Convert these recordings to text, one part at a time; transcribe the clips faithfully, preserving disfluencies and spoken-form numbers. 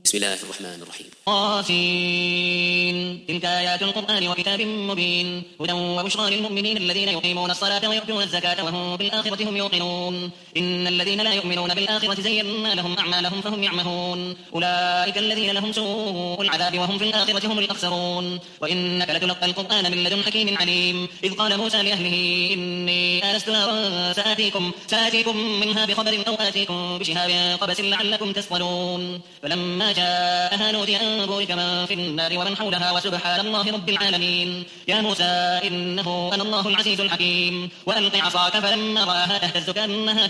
بسم الله الرحمن الرحيم. طاسين. تلك آيات القرآن وكتاب مبين هدى وبشرى للمؤمنين الذين يقيمون الصلاة ويؤتون الزكاة وهم بالآخرة هم يوقنون إن الذين لا يؤمنون بالآخرة زينا لهم أعمالهم فهم يعمهون أولئك الذين لهم سوء العذاب وهم في الآخرة هم الأخسرون وإنك لتلقى القرآن من لدن حكيم عليم إذ قال موسى لأهله إني آنست نارا سآتيكم, سآتيكم منها بخبر أو آتيكم بشهاب قبس لعلكم تصطلون فلما جاءها نودي أن بورك من في النار ومن حولها وسبحان الله رب العالمين يا موسى إنه أنا الله العزيز الحكيم وألق عصاك فلما رآها تهتز كأنها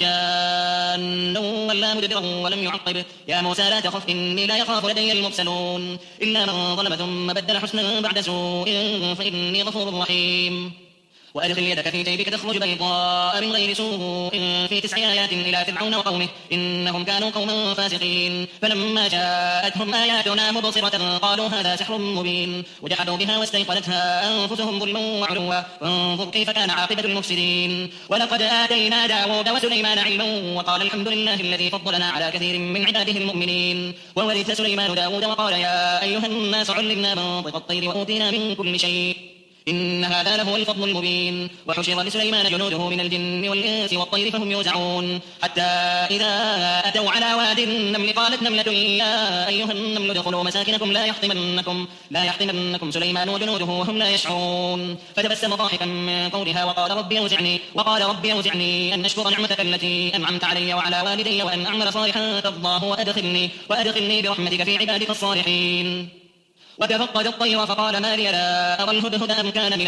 جان ولا مدبرا ولم يعقب يا موسى لا تخف إني لا يخاف لدي المرسلون إلا من ظلم ثم بدل حسنا بعد سوء فإني غفور رحيم وأدخل يدك في جيبك تخرج بيضاء من غير سوء في تسع آيات إلى فرعون وقومه إنهم كانوا قوما فاسقين فلما جاءتهم آياتنا مبصرة قالوا هذا سحر مبين وجحدوا بها واستيقنتها أنفسهم ظلما وعلوا فانظر كيف كان عاقبة المفسدين ولقد آتينا داود وسليمان علما وقال الحمد لله الذي فضلنا على كثير من عباده المؤمنين وورث سليمان داود وقال يا أيها الناس علمنا منطق الطير وأوتينا من كل شيء إن هذا لهو الفضل المبين وحشر لسليمان جنوده من الجن والإنس والطير فهم يوزعون حتى إذا أتوا على واد النمل قالت نملة يا أيها النمل ادخلوا مساكنكم لا يحطمنكم, لا يحطمنكم سليمان وجنوده وهم لا يشعرون فتبسم ضاحكا من قولها وقال رب أوزعني, وقال رب أوزعني أن أشكر نعمتك التي أنعمت علي وعلى والدي وأن أعمل صالحا ترضاه وأدخلني, وأدخلني برحمتك في عبادك الصالحين وتفقد الطير فقال ما لي لا أرى الهدهد أم كان من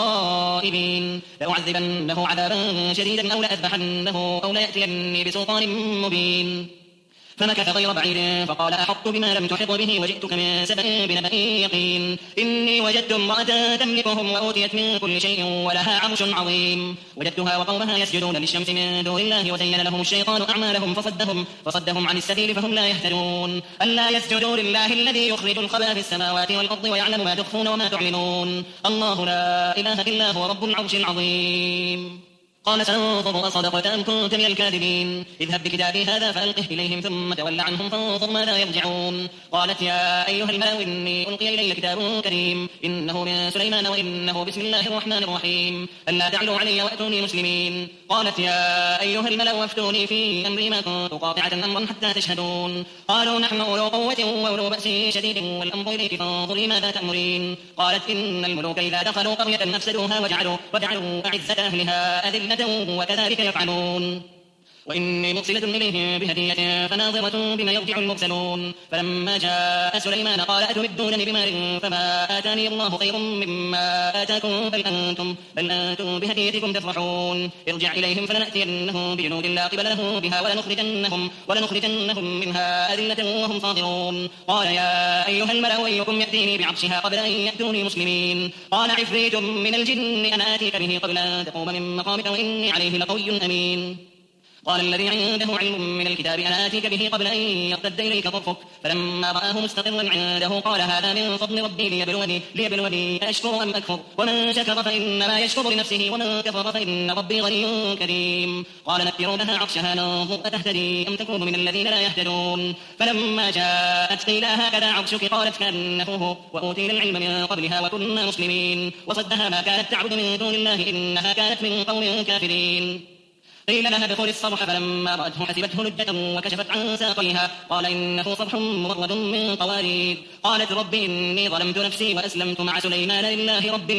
الغائبين لأعذبنه عذابا شديدا أو لأذبحنه أو ليأتيني بسلطان مبين فمكث غير بعيد فقال أحطت بما لم تحط به وجئتك من سبأ بنبأ يقين إني وجدت امرأة تملكهم وأوتيت من كل شيء ولها عرش عظيم وجدتها وقومها يسجدون للشمس من دون الله وزين لهم الشيطان أعمالهم فصدهم, فصدهم عن السبيل فهم لا يهتدون ألا يسجدوا لله الذي يخرج الخبأ في السماوات والأرض ويعلم ما تخفون وما تعلنون الله لا إله إلا هو رب العرش العظيم قال سننظر أصدقت أم كنت من الكاذبين اذهب بكتابي هذا فألقه إليهم ثم تول عنهم فانظر ماذا يرجعون قالت يا أيها الملأ إني ألقي إلي كتاب كريم إنه من سليمان وإنه بسم الله الرحمن الرحيم ألا تعلوا علي وأتوني مسلمين قالت يا أيها الملأ وافتوني في أمري ما كنت قاطعة أمرا حتى تشهدون قالوا نحن أولو قوة وأولو بأس شديد والأمر إليك فانظري ماذا تأمرين قالت إن الملوك إذا دخلوا قرية أفسدوها وجعلوا, وجعلوا أعزة أهلها أذلة وكذلك يفعلون وإني مرسلة إليهم بهدية فناظرة بما يرجع المرسلون فلما جاء سليمان قال أتمدونني بمال فما آتاني الله خير مما آتاكم بل أنتم, بل أنتم بهديتكم تفرحون ارجع إليهم فلنأتينهم بجنود لا قبل له بها ولنخرجنهم, ولنخرجنهم منها أذلة وهم صاغرون قال يا أيها الملأ أيكم يأتيني بعرشها قبل أن يأتوني مسلمين قال عفريت من الجن أنا آتيك به قبل أن تقوم من مقامك وإني عليه لقوي أمين قال الذي عنده علم من الكتاب أنا آتيك به قبل أن يرتد إليك طرفك فلما رآه مستقرا عنده قال هذا من فضل ربي ليبلوني, ليبلوني أشكر أم أكفر ومن شكر فإنما يشكر لنفسه ومن كفر فإن ربي غني كريم قال نكروا لها عرشها ننظر أتهتدي أم تكون من الذين لا يهتدون فلما جاءت قيل هكذا عرشك قالت كأنه هو وأوتينا العلم من قبلها وكنا مسلمين وصدها ما كانت تعبد من دون الله إنها كانت من قوم كافرين قيل لها ادخل الصرح فلما رأته حسبته لجة وكشفت عن ساقيها قال إنه صرح ممرد من قوارير قالت رب إني ظلمت نفسي وأسلمت مع سليمان لله رب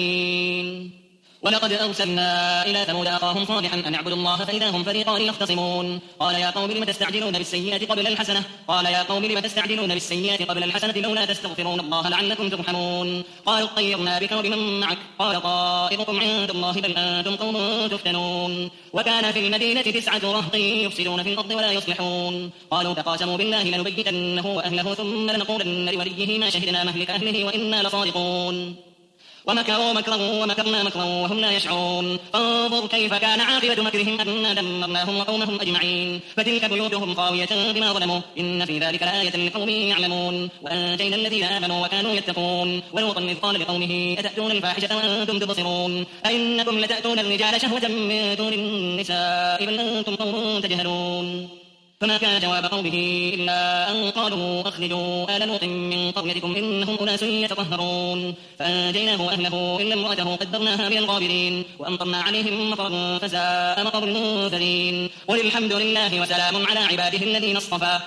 العالمين ولقد أرسلنا إلى ثمود أخاهم صالحا أن اعبدوا الله فإذا هم فريقان يختصمون قال يا قوم لم تستعجلون بالسيئة قبل الحسنة قال يا قوم لم تستعجلون بالسيئة قبل الحسنة لولا تستغفرون الله لعلكم ترحمون قالوا طيرنا بك وبمن معك قال طائركم عند الله بل أنتم قوم تفتنون وكان في المدينة تسعة رهط يفسدون في الأرض ولا يصلحون قالوا تقاسموا بالله لنبيتنه وأهله ثم لنقولن لوليه ما شهدنا مهلك أهله وإنا لصادقون ومكروا مكرا ومكرنا مكرا وهم لا يشعرون فانظر كيف كان عاقبة مكرهم أنا دمرناهم وقومهم أجمعين فتلك بيوتهم خاوية بما ظلموا إن في ذلك لآية لقوم يعلمون وأنجينا الذين آمنوا وكانوا يتقون ولوطا إذ قال لقومه أتأتون الفاحشة وأنتم تبصرون أئنكم لتأتون الرجال شهوة من دون النساء بل أنتم قوم تجهلون فما كان جواب قومه إلا أن قالوا أخرجوا آل لوط من قريتكم إنهم أناس يتطهرون فأنجيناه وأهله إلا امرأته قدرناها من الغابرين وأمطرنا عليهم مطرا فساء مطر المنذرين قل الحمد لله وسلام على عباده الذين اصطفى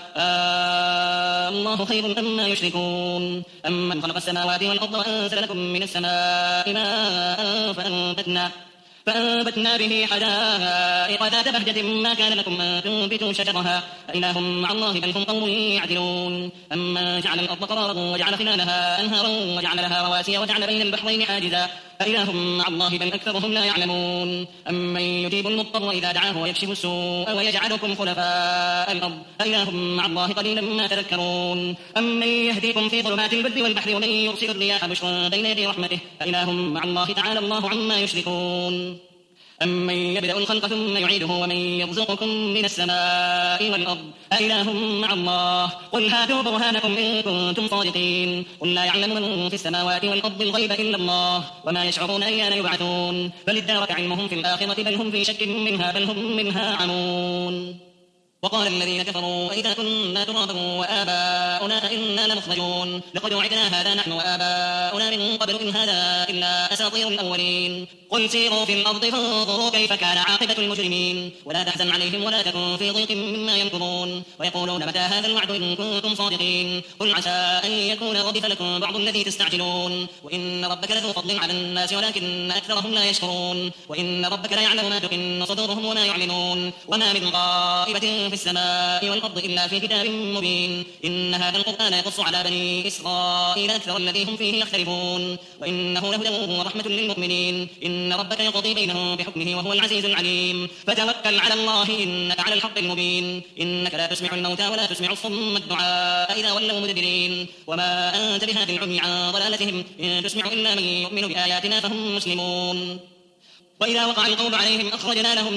آه الله خير أما يشركون أمن خلق السماوات والأرض وأنزل لكم من السماء ماء فأنبتنا فأنبتنا به حدائق ذات بهجة ما كان لكم أن تنبتوا شجرها أإله مع الله بل هم قوم يعدلون أما جعل الأرض قرارا وجعل خلالها أنهارا وجعل لها رواسي وجعل بين البحرين حاجزا أإله مع الله بل أكثرهم لا يعلمون أمن يجيب المضطر إذا دعاه ويكشف السوء ويجعلكم خلفاء الأرض أإله مع الله قليلا ما تذكرون أمن يهديكم في ظلمات البر والبحر ومن يرسل الرياح بشرا بين يدي رحمته أإله مع الله تعالى الله عما يشركون أمن يبدأ الخلق ثم يعيده ومن يرزقكم من السماء والأرض أإله مع الله قل هاتوا برهانكم إن كنتم صادقين قل لا يعلم من في السماوات والأرض الغيب إلا الله وما يشعرون أيان يبعثون بل ادارك علمهم في الآخرة بل هم في شك منها بل هم منها عمون وقال الذين كفروا إذا كنا ترابا وآباؤنا إنا لمخرجون لقد وعدنا هذا نحن وآباؤنا من قبل إن هذا إلا أساطير الأولين قل سيروا في الأرض فانظروا كيف كان عاقبة المجرمين ولا تحزن عليهم ولا تكن في ضيق مما يمكرون ويقولون متى هذا الوعد إن كنتم صادقين قل عسى أن يكون ردف لكم بعض الذي تستعجلون وإن ربك لذو فضل على الناس ولكن أكثرهم لا يشكرون وإن ربك لا يعلم ما تكن صدورهم وما يعلنون وما من غائبة في السماء والأرض إلا في كتاب مبين إن هذا القرآن يقص على بني إسرائيل أكثر الذي هم فيه يختلفون وإنه لهدى ورحمة للمؤمنين إن ربك يقضي بينهم بحكمه وهو العزيز العليم فتوكل على الله إنك على الحق المبين إنك لا تسمع الموتى ولا تسمع الصم الدعاء إذا ولوا مدبرين وما أنت بهاد العمي عن ضلالتهم إن تسمع إلا من يؤمن بآياتنا فهم مسلمون وإذا وقع القول عليهم أخرجنا لهم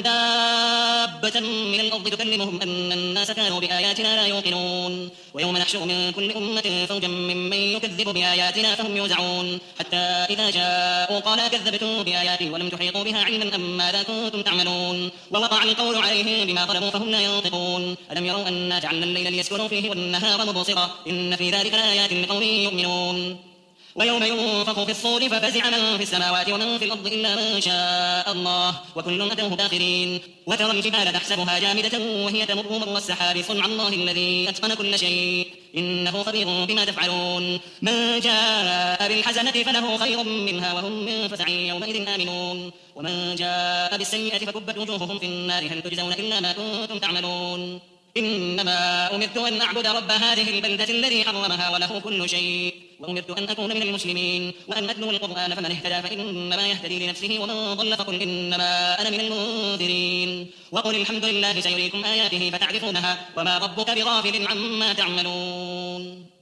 دابة من الأرض تكلمهم أن الناس كانوا بآياتنا لا يوقنون ويوم نحشر من كل أمة فوجا ممن يكذب بآياتنا فهم يوزعون حتى إذا جاءوا قال كذبتم بآياتي ولم تحيطوا بها علما أم ماذا كنتم تعملون ووقع القول عليهم بما ظلموا فهم لا ينطقون ألم يروا أنا جعلنا الليل ليسكنوا فيه والنهار مبصرا إن في ذلك لآيات لقوم يؤمنون ويوم ينفخ في الصور ففزع من في السماوات ومن في الأرض إلا من شاء الله وكل أتوه داخرين وترى الجبال تحسبها جامدة وهي تمر مر السحاب صنع الله الذي أتقن كل شيء إنه خبير بما تفعلون من جاء بالحسنة فله خير منها وهم من فزع يومئذ آمنون ومن جاء بالسيئة فكبت وجوههم في النار هل تجزون إلا ما كنتم تعملون إنما أمرت أن أعبد رب هذه البلدة الذي حرمها وله كل شيء وأمرت أن أكون من المسلمين وأن أتلو القرآن فمن اهتدى فإنما يهتدي لنفسه ومن ضل فقل إنما أنا من المنذرين وقل الحمد لله سيريكم آياته فتعرفونها وما ربك بغافل عما تعملون